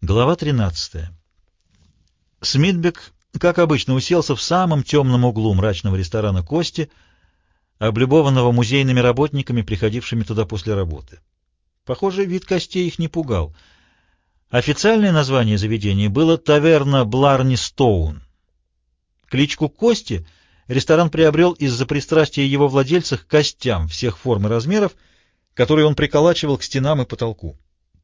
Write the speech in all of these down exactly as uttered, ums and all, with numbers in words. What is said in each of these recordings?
Глава тринадцатая. Смитбек, как обычно, уселся в самом темном углу мрачного ресторана «Кости», облюбованного музейными работниками, приходившими туда после работы. Похоже, вид костей их не пугал. Официальное название заведения было «Таверна Бларни Стоун». Кличку «Кости» ресторан приобрел из-за пристрастия его владельца к костям всех форм и размеров, которые он приколачивал к стенам и потолку.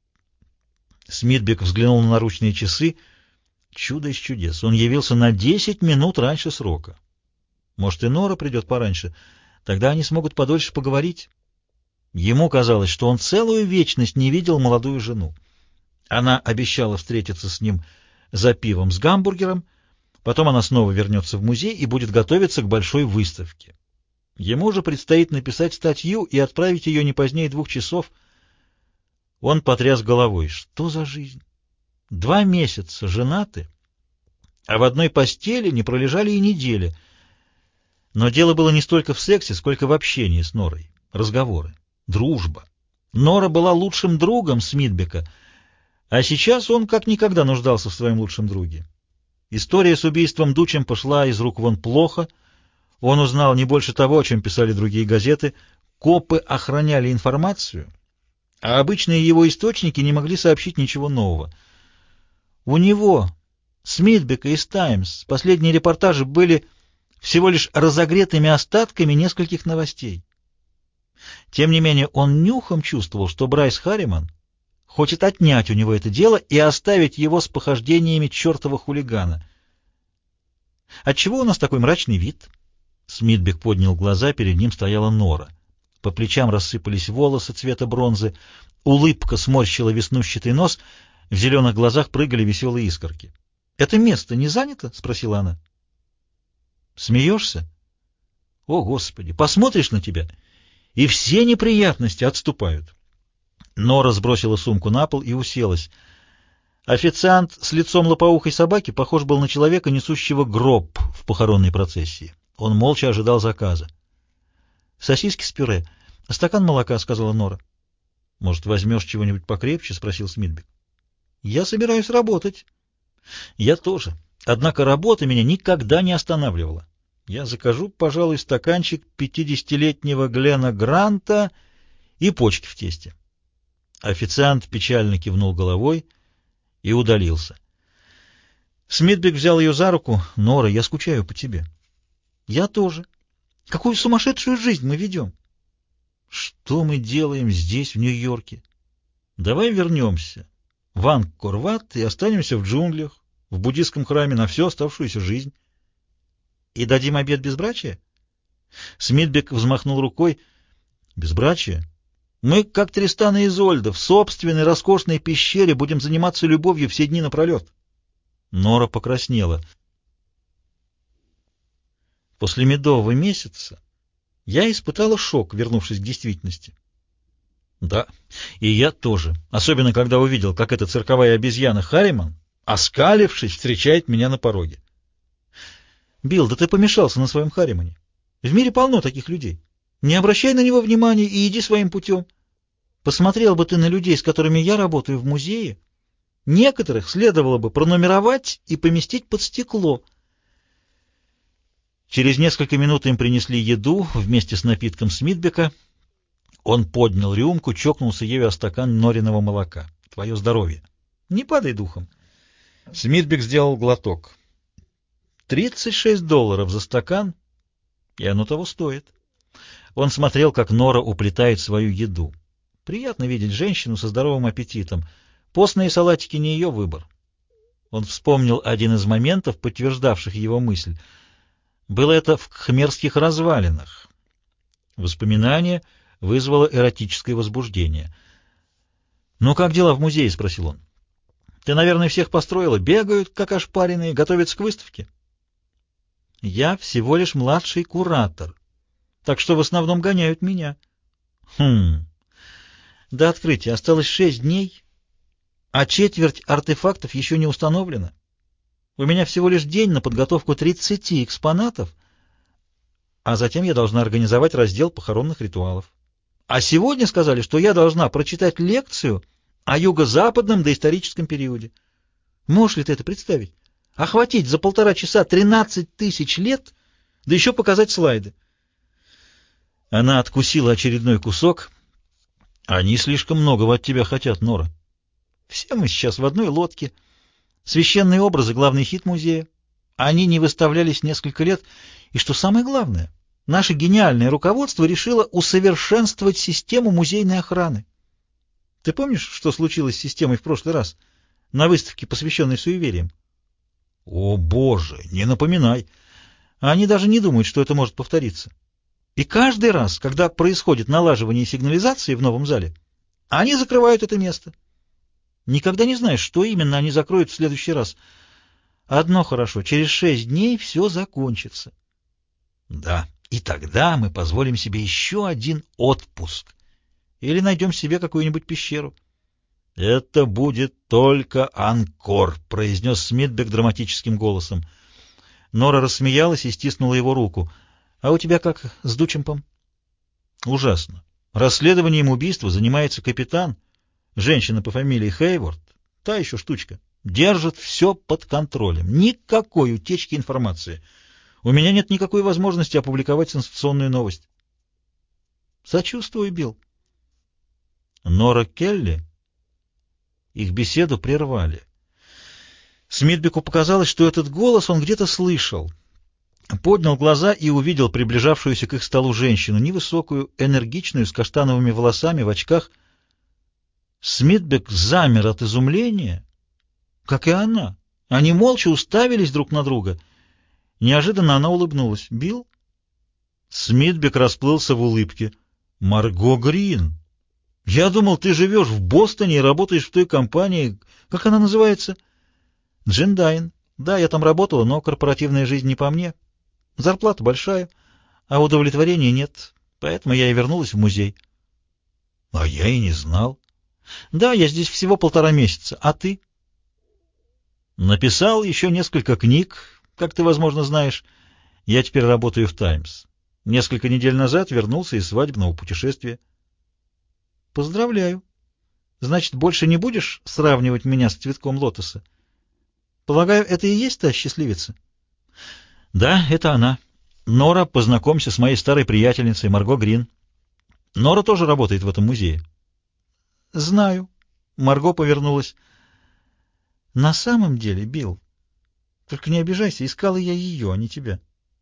Смитбек взглянул на наручные часы. Чудо из чудес. Он явился на десять минут раньше срока. Может, и Нора придет пораньше. Тогда они смогут подольше поговорить. Ему казалось, что он целую вечность не видел молодую жену. Она обещала встретиться с ним за пивом с гамбургером, потом она снова вернется в музей и будет готовиться к большой выставке. Ему же предстоит написать статью и отправить ее не позднее двух часов. Он потряс головой. Что за жизнь? Два месяца женаты, а в одной постели не пролежали и недели. Но дело было не столько в сексе, сколько в общении с Норой. Разговоры, дружба. Нора была лучшим другом Смитбека, а сейчас он как никогда нуждался в своем лучшем друге. История с убийством Дучем пошла из рук вон плохо. Он узнал не больше того, о чем писали другие газеты. Копы охраняли информацию, а обычные его источники не могли сообщить ничего нового. У него, Смитбека из «Таймс», последние репортажи были всего лишь разогретыми остатками нескольких новостей. Тем не менее, он нюхом чувствовал, что Брайс Харриман хочет отнять у него это дело и оставить его с похождениями чертова хулигана. «Отчего у нас такой мрачный вид?» Смитбек поднял глаза, перед ним стояла Нора. По плечам рассыпались волосы цвета бронзы, улыбка сморщила веснущатый нос, в зеленых глазах прыгали веселые искорки. — Это место не занято? — спросила она. — Смеешься? — О, Господи, посмотришь на тебя, и все неприятности отступают. Нора сбросила сумку на пол и уселась. Официант с лицом лопоухой собаки похож был на человека, несущего гроб в похоронной процессии. Он молча ожидал заказа. — Сосиски с пюре. Стакан молока, — сказала Нора. — Может, возьмешь чего-нибудь покрепче? — спросил Смитбек. — Я собираюсь работать. — Я тоже. Однако работа меня никогда не останавливала. Я закажу, пожалуй, стаканчик пятидесятилетнего Глена Гранта и почки в тесте. Официант печально кивнул головой и удалился. Смитбек взял ее за руку. — Нора, я скучаю по тебе. — Я тоже. Какую сумасшедшую жизнь мы ведем! Что мы делаем здесь, в Нью-Йорке? Давай вернемся в Ангкор-Ват и останемся в джунглях, в буддийском храме на всю оставшуюся жизнь. И дадим обет безбрачия? Смитбек взмахнул рукой. Безбрачие? Мы, как Тристан и Изольда, в собственной роскошной пещере будем заниматься любовью все дни напролет. Нора покраснела. После медового месяца я испытала шок, вернувшись к действительности. Да, и я тоже, особенно когда увидел, как эта цирковая обезьяна Харриман, оскалившись, встречает меня на пороге. Билл, да ты помешался на своем Харримане. В мире полно таких людей. Не обращай на него внимания и иди своим путем. Посмотрел бы ты на людей, с которыми я работаю в музее. Некоторых следовало бы пронумеровать и поместить под стекло. Через несколько минут им принесли еду вместе с напитком Смитбека. Он поднял рюмку, чокнулся ею о стакан Нориного молока. Твое здоровье. Не падай духом. Смитбек сделал глоток. Тридцать шесть долларов за стакан, и оно того стоит. Он смотрел, как Нора уплетает свою еду. Приятно видеть женщину со здоровым аппетитом. Постные салатики не ее выбор. Он вспомнил один из моментов, подтверждавших его мысль. Было это в Кхмерских развалинах. Воспоминание вызвало эротическое возбуждение. «Ну, как дела в музее?» — спросил он. «Ты, наверное, всех построила. Бегают, как ошпаренные, готовятся к выставке». «Я всего лишь младший куратор, так что в основном гоняют меня». «Хм. До открытия осталось шесть дней, а четверть артефактов еще не установлена. У меня всего лишь день на подготовку тридцати экспонатов, а затем я должна организовать раздел похоронных ритуалов. А сегодня сказали, что я должна прочитать лекцию о юго-западном доисторическом периоде. Можешь ли ты это представить? Охватить за полтора часа тринадцать тысяч лет, да еще показать слайды. Она откусила очередной кусок. Они слишком многого от тебя хотят, Нора. Все мы сейчас в одной лодке. Священные образы — главный хит музея. Они не выставлялись несколько лет. И что самое главное, наше гениальное руководство решило усовершенствовать систему музейной охраны. Ты помнишь, что случилось с системой в прошлый раз, на выставке, посвященной суевериям? О, Боже, не напоминай. Они даже не думают, что это может повториться. И каждый раз, когда происходит налаживание сигнализации в новом зале, они закрывают это место. Никогда не знаешь, что именно они закроют в следующий раз. Одно хорошо, через шесть дней все закончится. Да, и тогда мы позволим себе еще один отпуск. Или найдем себе какую-нибудь пещеру. «Это будет только анкор», — произнес Смитбек драматическим голосом. Нора рассмеялась и стиснула его руку. «А у тебя как с Дучемпом?» «Ужасно. Расследованием убийства занимается капитан, женщина по фамилии Хейворд, та еще штучка. Держит все под контролем. Никакой утечки информации. У меня нет никакой возможности опубликовать сенсационную новость». «Сочувствую, Билл». Нора Келли. Их беседу прервали. Смитбеку показалось, что этот голос он где-то слышал. Поднял глаза и увидел приближавшуюся к их столу женщину, невысокую, энергичную, с каштановыми волосами, в очках. Смитбек замер от изумления, как и она. Они молча уставились друг на друга. Неожиданно она улыбнулась. «Билл?» Смитбек расплылся в улыбке. «Марго Грин! Я думал, ты живешь в Бостоне и работаешь в той компании. Как она называется?» «Джиндайн. Да, я там работала, но корпоративная жизнь не по мне. Зарплата большая, а удовлетворения нет. Поэтому я и вернулась в музей». «А я и не знал». «Да, я здесь всего полтора месяца. А ты?» «Написал еще несколько книг, как ты, возможно, знаешь. Я теперь работаю в «Таймс». Несколько недель назад вернулся из свадебного путешествия». «Поздравляю. Значит, больше не будешь сравнивать меня с цветком лотоса? Полагаю, это и есть та счастливица?» «Да, это она. Нора, познакомься с моей старой приятельницей Марго Грин. Нора тоже работает в этом музее». «Знаю». Марго повернулась. «На самом деле, Билл, только не обижайся, искала я ее, а не тебя».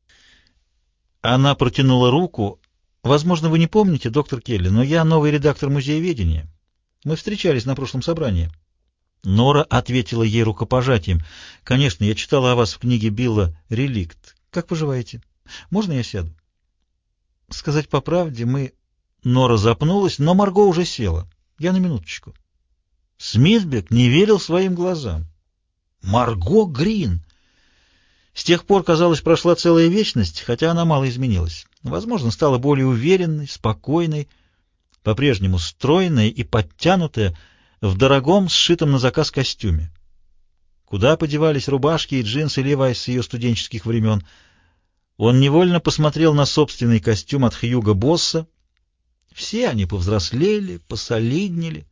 Она протянула руку. «Возможно, вы не помните, доктор Келли, но я новый редактор музееведения. Мы встречались на прошлом собрании». Нора ответила ей рукопожатием. «Конечно, я читала о вас в книге Билла «Реликт». Как поживаете? Можно я сяду?» «Сказать по правде, мы...» Нора запнулась, но Марго уже села. «Я на минуточку». Смитбек не верил своим глазам. Марго Грин! С тех пор, казалось, прошла целая вечность, хотя она мало изменилась. Возможно, стала более уверенной, спокойной, по-прежнему стройная и подтянутая, в дорогом, сшитом на заказ костюме. Куда подевались рубашки и джинсы Левайс с ее студенческих времен? Он невольно посмотрел на собственный костюм от Хьюго Босса. Все они повзрослели, посолиднели.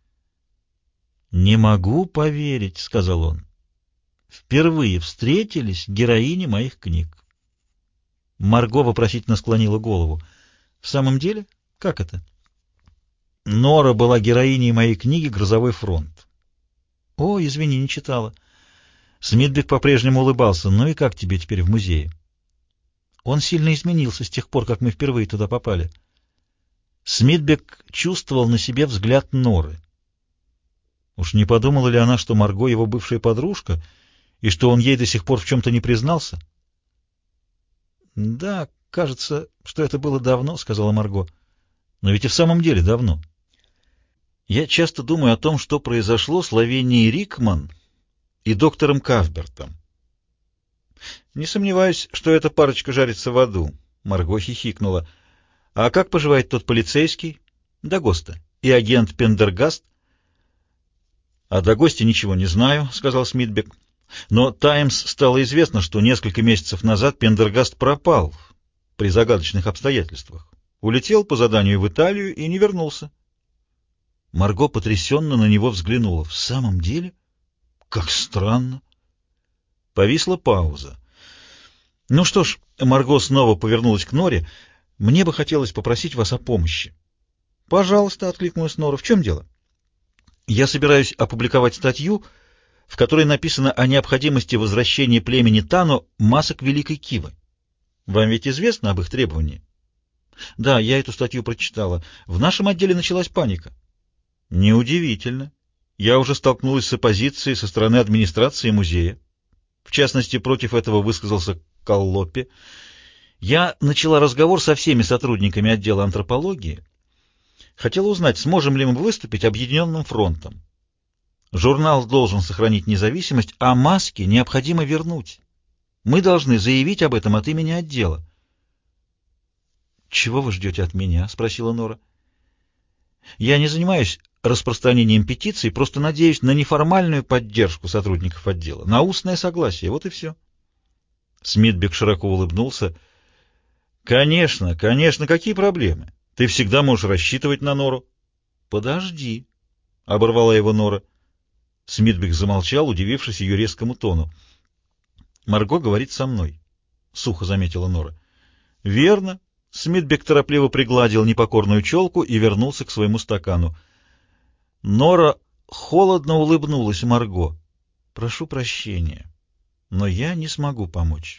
«Не могу поверить», — сказал он. «Впервые встретились героини моих книг». Марго вопросительно склонила голову. «В самом деле? Как это?» «Нора была героиней моей книги «Грозовой фронт». «О, извини, не читала». Смитбек по-прежнему улыбался. «Ну и как тебе теперь в музее?» «Он сильно изменился с тех пор, как мы впервые туда попали». Смитбек чувствовал на себе взгляд Норы. Уж не подумала ли она, что Марго его бывшая подружка, и что он ей до сих пор в чем-то не признался? «Да, кажется, что это было давно», — сказала Марго. «Но ведь и в самом деле давно. Я часто думаю о том, что произошло с Лавинией Рикман и доктором Кафбертом. Не сомневаюсь, что эта парочка жарится в аду», — Марго хихикнула. «А как поживает тот полицейский, Дагоста, и агент Пендергаст?» «О Дагосте ничего не знаю», — сказал Смитбек. «Но «Таймс» стало известно, что несколько месяцев назад Пендергаст пропал при загадочных обстоятельствах. Улетел по заданию в Италию и не вернулся». Марго потрясенно на него взглянула. «В самом деле? Как странно. Повисла пауза. Ну что ж, Марго снова повернулась к Норе. Мне бы хотелось попросить вас о помощи. Пожалуйста, откликнулась Нора. В чем дело? Я собираюсь опубликовать статью, в которой написано о необходимости возвращения племени Тану масок Великой Кивы. Вам ведь известно об их требовании? Да, я эту статью прочитала. В нашем отделе началась паника. Неудивительно. Я уже столкнулась с оппозицией со стороны администрации музея. В частности, против этого высказался Коллоппи. Я начала разговор со всеми сотрудниками отдела антропологии. Хотела узнать, сможем ли мы выступить объединенным фронтом. Журнал должен сохранить независимость, а маски необходимо вернуть. Мы должны заявить об этом от имени отдела. «Чего вы ждете от меня?» — спросила Нора. «Я не занимаюсь распространением петиций, просто надеюсь на неформальную поддержку сотрудников отдела, на устное согласие, вот и все». Смитбек широко улыбнулся. «Конечно, конечно, какие проблемы? Ты всегда можешь рассчитывать на Нору». «Подожди», — оборвала его Нора. Смитбек замолчал, удивившись ее резкому тону. «Марго говорит со мной», — сухо заметила Нора. «Верно». Смитбек торопливо пригладил непокорную челку и вернулся к своему стакану. Нора холодно улыбнулась Марго. «Прошу прощения, но я не смогу помочь».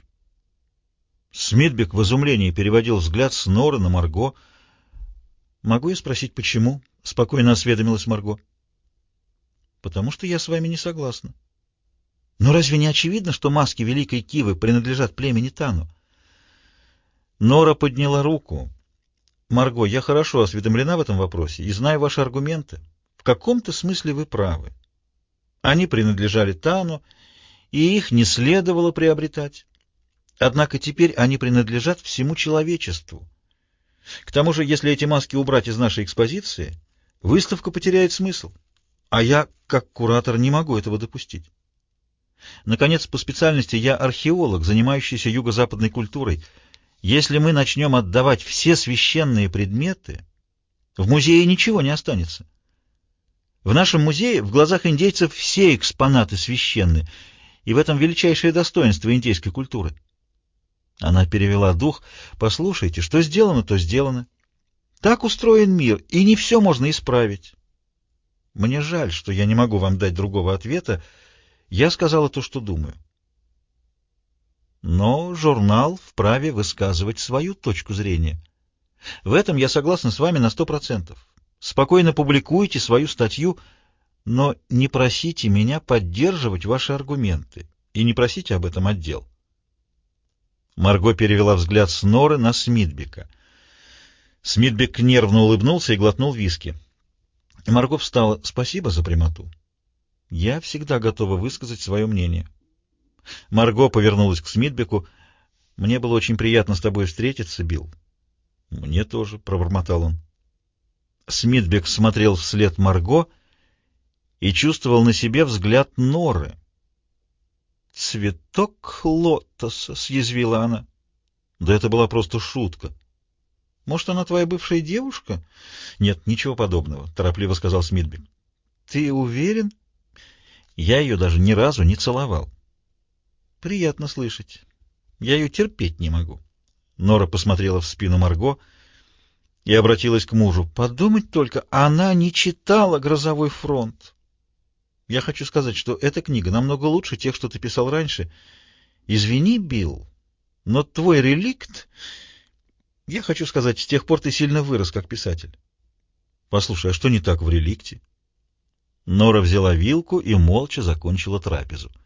Смитбек в изумлении переводил взгляд с Норы на Марго. «Могу я спросить, почему?» — спокойно осведомилась Марго. «Потому что я с вами не согласна». «Но разве не очевидно, что маски Великой Кивы принадлежат племени Тану?» Нора подняла руку. «Марго, я хорошо осведомлена в этом вопросе и знаю ваши аргументы. В каком-то смысле вы правы. Они принадлежали Тану, и их не следовало приобретать. Однако теперь они принадлежат всему человечеству. К тому же, если эти маски убрать из нашей экспозиции, выставка потеряет смысл, а я, как куратор, не могу этого допустить. Наконец, по специальности я археолог, занимающийся юго-западной культурой. Если мы начнем отдавать все священные предметы, в музее ничего не останется. В нашем музее в глазах индейцев все экспонаты священны, и в этом величайшее достоинство индейской культуры». Она перевела дух. «Послушайте, что сделано, то сделано. Так устроен мир, и не все можно исправить. Мне жаль, что я не могу вам дать другого ответа. Я сказала то, что думаю. Но журнал вправе высказывать свою точку зрения. В этом я согласна с вами на сто процентов. Спокойно публикуйте свою статью, но не просите меня поддерживать ваши аргументы и не просите об этом отдел». Марго перевела взгляд с Норы на Смитбека. Смитбек нервно улыбнулся и глотнул виски. Марго встала. «Спасибо за прямоту. Я всегда готова высказать свое мнение». Марго повернулась к Смитбеку. «Мне было очень приятно с тобой встретиться, Билл». «Мне тоже», — пробормотал он. Смитбек смотрел вслед Марго и чувствовал на себе взгляд Норы. «Цветок лотоса», — съязвила она. «Да это была просто шутка». «Может, она твоя бывшая девушка?» «Нет, ничего подобного», — торопливо сказал Смитбек. «Ты уверен?» «Я ее даже ни разу не целовал». «Приятно слышать. Я ее терпеть не могу». Нора посмотрела в спину Марго и обратилась к мужу. «Подумать только, она не читала «Грозовой фронт». Я хочу сказать, что эта книга намного лучше тех, что ты писал раньше. Извини, Билл, но твой реликт... Я хочу сказать, с тех пор ты сильно вырос как писатель». «Послушай, а что не так в реликте?» Нора взяла вилку и молча закончила трапезу.